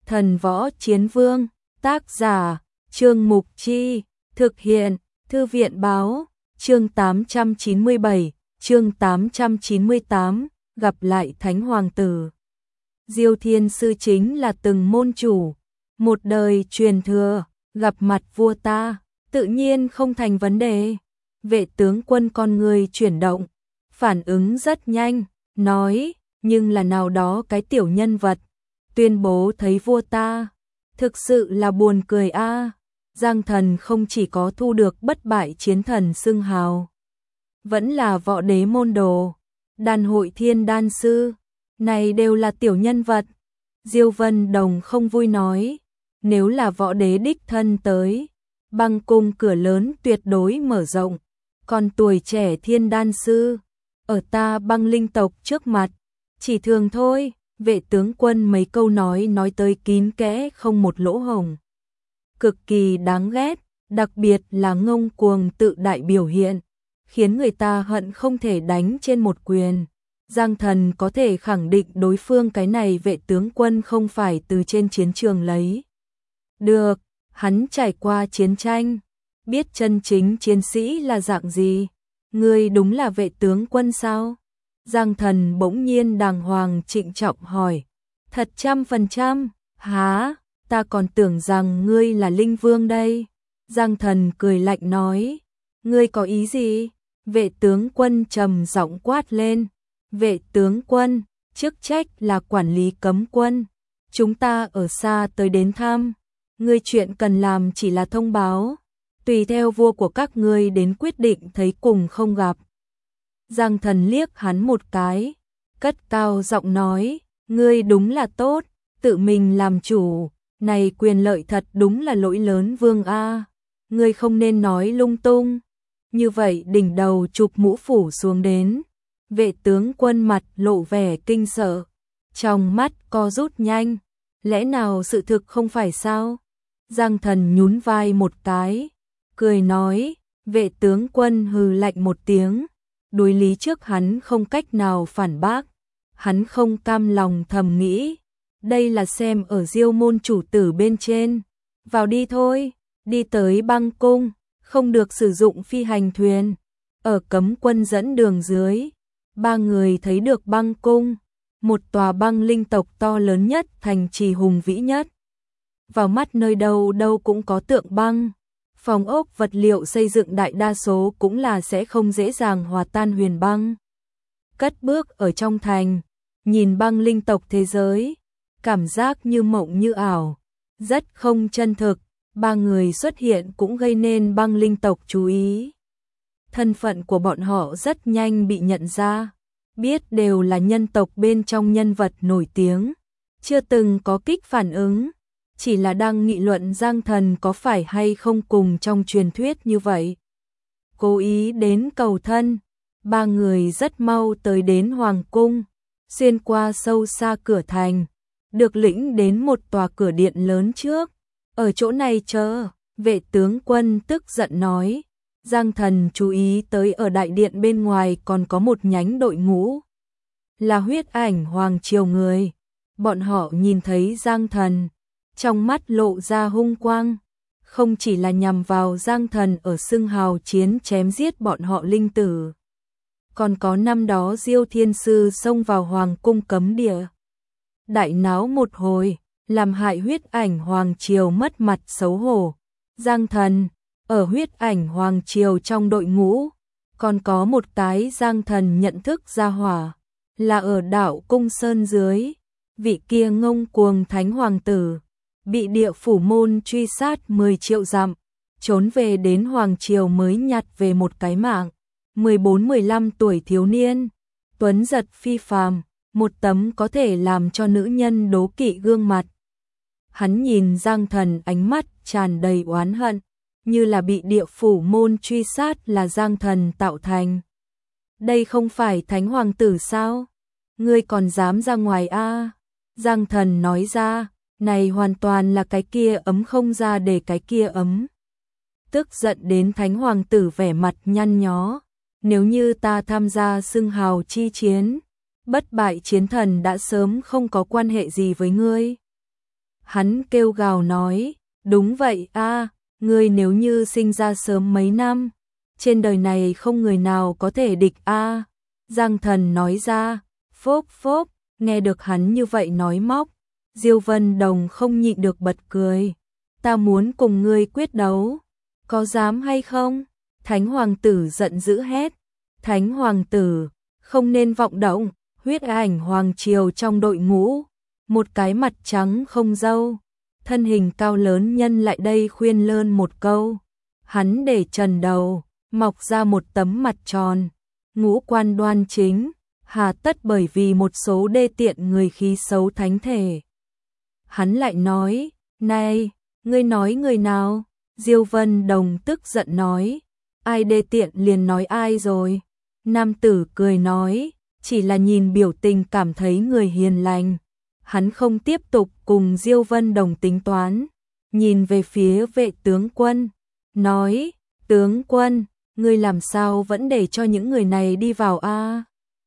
Thần Võ Chiến Vương, tác giả, Trương Mục Chi, thực hiện, Thư viện Báo, chương 897, chương 898, gặp lại Thánh Hoàng tử. Diêu Thiên Sư chính là từng môn chủ, một đời truyền thừa, gặp mặt vua ta, tự nhiên không thành vấn đề. Vệ tướng quân con người chuyển động, phản ứng rất nhanh, nói, nhưng là nào đó cái tiểu nhân vật, tuyên bố thấy vua ta, thực sự là buồn cười a. Giang Thần không chỉ có thu được bất bại chiến thần xưng hào, vẫn là võ đế môn đồ, đàn hội thiên đan sư, này đều là tiểu nhân vật. Diêu Vân Đồng không vui nói, nếu là võ đế đích thân tới, băng cung cửa lớn tuyệt đối mở rộng, còn tuổi trẻ thiên đan sư, ở ta băng linh tộc trước mặt, chỉ thường thôi. Vệ tướng quân mấy câu nói tới kín kẽ không một lỗ hổng, cực kỳ đáng ghét, đặc biệt là ngông cuồng tự đại biểu hiện, khiến người ta hận không thể đánh trên một quyền. Giang Thần có thể khẳng định đối phương cái này vệ tướng quân không phải từ trên chiến trường lấy được, hắn trải qua chiến tranh, biết chân chính chiến sĩ là dạng gì. Ngươi đúng là vệ tướng quân sao? Giang Thần bỗng nhiên đàng hoàng trịnh trọng hỏi. Thật 100%, há, ta còn tưởng rằng ngươi là linh vương đây. Giang Thần cười lạnh nói, ngươi có ý gì? Vệ tướng quân trầm giọng quát lên. Vệ tướng quân, chức trách là quản lý cấm quân, chúng ta ở xa tới đến thăm, ngươi chuyện cần làm chỉ là thông báo, tùy theo vua của các ngươi đến quyết định thấy cùng không gặp. Giang Thần liếc hắn một cái, cất cao giọng nói, ngươi đúng là tốt, tự mình làm chủ, này quyền lợi thật đúng là lỗi lớn vương a, ngươi không nên nói lung tung. Như vậy đỉnh đầu chụp mũ phủ xuống đến, vệ tướng quân mặt lộ vẻ kinh sợ, trong mắt co rút nhanh, lẽ nào sự thực không phải sao? Giang Thần nhún vai một cái, cười nói, vệ tướng quân hừ lạnh một tiếng, đối lý trước hắn không cách nào phản bác, hắn không cam lòng thầm nghĩ, đây là xem ở Diêu môn chủ tử bên trên, vào đi thôi, đi tới băng cung, không được sử dụng phi hành thuyền, ở cấm quân dẫn đường dưới, ba người thấy được băng cung, một tòa băng linh tộc to lớn nhất, thành trì hùng vĩ nhất. Vào mắt nơi đâu đâu cũng có tượng băng, phòng ốc vật liệu xây dựng đại đa số cũng là sẽ không dễ dàng hòa tan huyền băng. Cất bước ở trong thành, nhìn băng linh tộc thế giới, cảm giác như mộng như ảo, rất không chân thực. Ba người xuất hiện cũng gây nên băng linh tộc chú ý. Thân phận của bọn họ rất nhanh bị nhận ra, biết đều là nhân tộc bên trong nhân vật nổi tiếng, chưa từng có kích phản ứng, chỉ là đang nghị luận Giang Thần có phải hay không cùng trong truyền thuyết như vậy. Cố ý đến cầu thân, ba người rất mau tới đến Hoàng cung, xuyên qua sâu xa cửa thành, được lĩnh đến một tòa cửa điện lớn trước. Ở chỗ này chờ, vệ tướng quân tức giận nói. Giang Thần chú ý tới ở đại điện bên ngoài còn có một nhánh đội ngũ, là huyết ảnh hoàng triều người. Bọn họ nhìn thấy Giang Thần, trong mắt lộ ra hung quang, không chỉ là nhằm vào Giang Thần ở xưng hào chiến chém giết bọn họ linh tử, còn có năm đó Diêu Thiên Sư xông vào hoàng cung cấm địa, đại náo một hồi, làm hại huyết ảnh hoàng triều mất mặt xấu hổ. Giang Thần, ở huyết ảnh hoàng triều trong đội ngũ, còn có một cái Giang Thần nhận thức ra hỏa, là ở đảo Cung Sơn dưới, vị kia ngông cuồng thánh hoàng tử, bị địa phủ môn truy sát 10 triệu dặm, trốn về đến hoàng triều mới nhặt về một cái mạng, 14-15 tuổi thiếu niên, tuấn giật phi phàm, một tấm có thể làm cho nữ nhân đố kỵ gương mặt. Hắn nhìn Giang Thần ánh mắt tràn đầy oán hận, như là bị địa phủ môn truy sát là Giang Thần tạo thành. Đây không phải thánh hoàng tử sao? Ngươi còn dám ra ngoài a? Giang Thần nói ra, này hoàn toàn là cái kia ấm không ra để cái kia ấm. Tức giận đến thánh hoàng tử vẻ mặt nhăn nhó, nếu như ta tham gia xưng hào chi chiến, bất bại chiến thần đã sớm không có quan hệ gì với ngươi. Hắn kêu gào nói, đúng vậy a, ngươi nếu như sinh ra sớm mấy năm, trên đời này không người nào có thể địch a. Giang Thần nói ra, phốp phốp, nghe được hắn như vậy nói móc, Diêu Vân Đồng không nhịn được bật cười. Ta muốn cùng ngươi quyết đấu, có dám hay không? Thánh Hoàng tử giận dữ hét. Thánh Hoàng tử, không nên vọng động, huyết ảnh Hoàng Triều trong đội ngũ. Một cái mặt trắng không râu, thân hình cao lớn nhân lại đây khuyên lơn một câu. Hắn để trần đầu, mọc ra một tấm mặt tròn, ngũ quan đoan chính, hà tất bởi vì một số đê tiện người khí xấu thánh thể. Hắn lại nói, này, ngươi nói người nào? Diêu Vân Đồng tức giận nói, ai đê tiện liền nói ai rồi. Nam tử cười nói, chỉ là nhìn biểu tình cảm thấy người hiền lành. Hắn không tiếp tục cùng Diêu Vân Đồng tính toán, nhìn về phía vệ tướng quân, nói, tướng quân, ngươi làm sao vẫn để cho những người này đi vào a?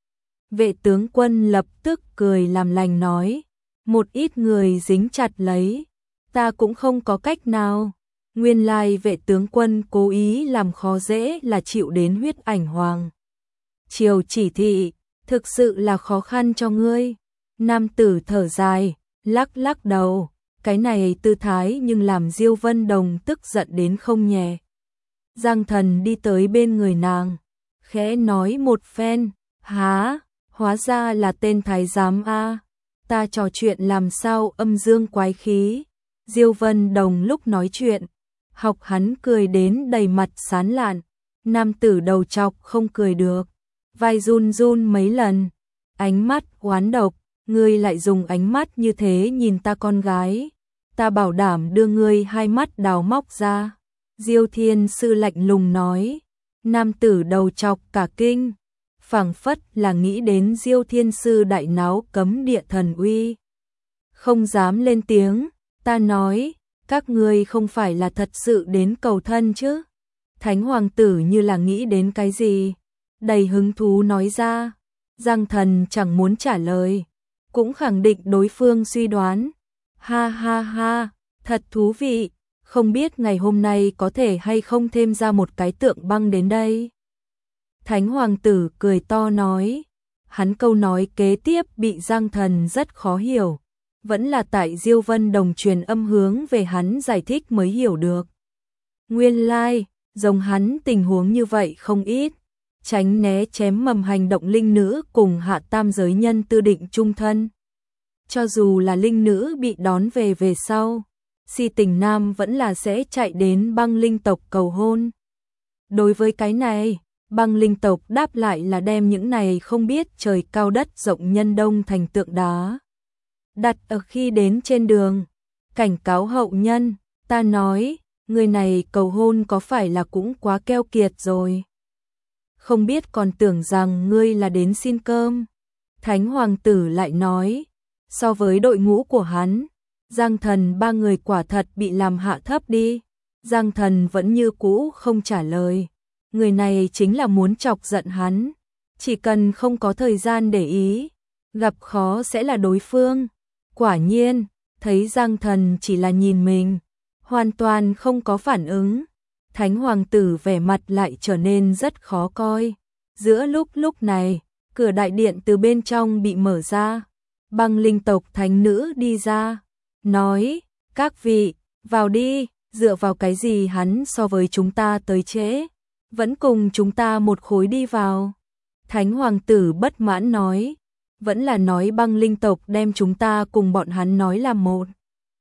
Vệ tướng quân lập tức cười làm lành nói, một ít người dính chặt lấy, ta cũng không có cách nào. Nguyên lai vệ tướng quân cố ý làm khó dễ là chịu đến huyết ảnh Hoàng Triều chỉ thị, thực sự là khó khăn cho ngươi. Nam tử thở dài, lắc lắc đầu, cái này tư thái nhưng làm Diêu Vân Đồng tức giận đến không nhẹ. Giang Thần đi tới bên người nàng, khẽ nói một phen, há, hóa ra là tên thái giám a, ta trò chuyện làm sao âm dương quái khí. Diêu Vân Đồng lúc nói chuyện, học hắn cười đến đầy mặt sán lạn, nam tử đầu trọc không cười được, vai run run mấy lần, ánh mắt oán độc, ngươi lại dùng ánh mắt như thế nhìn ta con gái, ta bảo đảm đưa ngươi hai mắt đào móc ra. Diêu Thiên Sư lạnh lùng nói, nam tử đầu trọc cả kinh, phảng phất là nghĩ đến Diêu Thiên Sư đại náo cấm địa thần uy. Không dám lên tiếng, ta nói, các ngươi không phải là thật sự đến cầu thân chứ? Thánh Hoàng tử như là nghĩ đến cái gì, đầy hứng thú nói ra. Giang Thần chẳng muốn trả lời, cũng khẳng định đối phương suy đoán. Ha ha ha, thật thú vị, không biết ngày hôm nay có thể hay không thêm ra một cái tượng băng đến đây. Thánh Hoàng tử cười to nói, hắn câu nói kế tiếp bị Giang Thần rất khó hiểu, vẫn là tại Diêu Vân Đồng truyền âm hướng về hắn giải thích mới hiểu được. Nguyên lai, giống hắn tình huống như vậy không ít, tránh né chém mầm hành động linh nữ cùng hạ tam giới nhân tư định chung thân. Cho dù là linh nữ bị đón về sau, si tình nam vẫn là sẽ chạy đến băng linh tộc cầu hôn. Đối với cái này, băng linh tộc đáp lại là đem những này không biết trời cao đất rộng nhân đông thành tượng đá, đặt ở khi đến trên đường, cảnh cáo hậu nhân, ta nói, người này cầu hôn có phải là cũng quá keo kiệt rồi. Không biết còn tưởng rằng ngươi là đến xin cơm. Thánh Hoàng tử lại nói, so với đội ngũ của hắn, Giang Thần ba người quả thật bị làm hạ thấp đi. Giang Thần vẫn như cũ không trả lời. Người này chính là muốn chọc giận hắn, chỉ cần không có thời gian để ý, gặp khó sẽ là đối phương. Quả nhiên, thấy Giang Thần chỉ là nhìn mình, hoàn toàn không có phản ứng. Thánh Hoàng tử vẻ mặt lại trở nên rất khó coi. Giữa lúc này, cửa đại điện từ bên trong bị mở ra. Băng linh tộc thánh nữ đi ra, nói, các vị, vào đi, dựa vào cái gì hắn so với chúng ta tới trễ, vẫn cùng chúng ta một khối đi vào. Thánh Hoàng tử bất mãn nói, vẫn là nói băng linh tộc đem chúng ta cùng bọn hắn nói là một.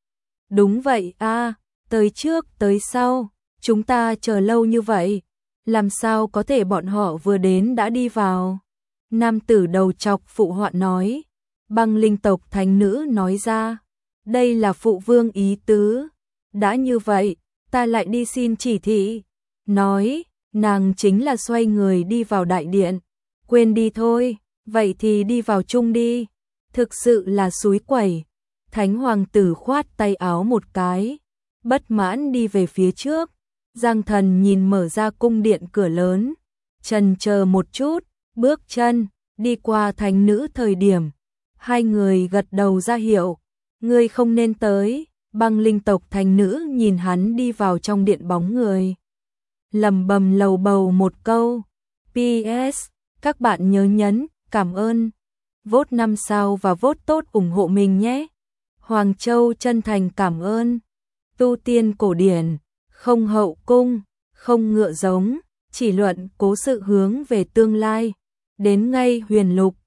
Đúng vậy a, tới trước tới sau, chúng ta chờ lâu như vậy, làm sao có thể bọn họ vừa đến đã đi vào. Nam tử đầu trọc phụ họa nói, băng linh tộc thánh nữ nói ra, đây là phụ vương ý tứ, đã như vậy, ta lại đi xin chỉ thị. Nói, nàng chính là xoay người đi vào đại điện, quên đi thôi, vậy thì đi vào chung đi, thực sự là xúi quẩy. Thánh Hoàng tử khoát tay áo một cái, bất mãn đi về phía trước. Giang Thần nhìn mở ra cung điện cửa lớn, chần chờ một chút, bước chân, đi qua thánh nữ thời điểm. Hai người gật đầu ra hiệu, Ngươi không nên tới. Băng linh tộc thành nữ nhìn hắn đi vào trong điện bóng người, lầm bầm lầu bầu một câu. PS, các bạn nhớ nhấn cảm ơn, vote 5 sao và vote tốt ủng hộ mình nhé. Hoàng Châu chân thành cảm ơn. Tu tiên cổ điển, không hậu cung, không ngựa giống, chỉ luận cố sự hướng về tương lai. Đến ngay huyền lục.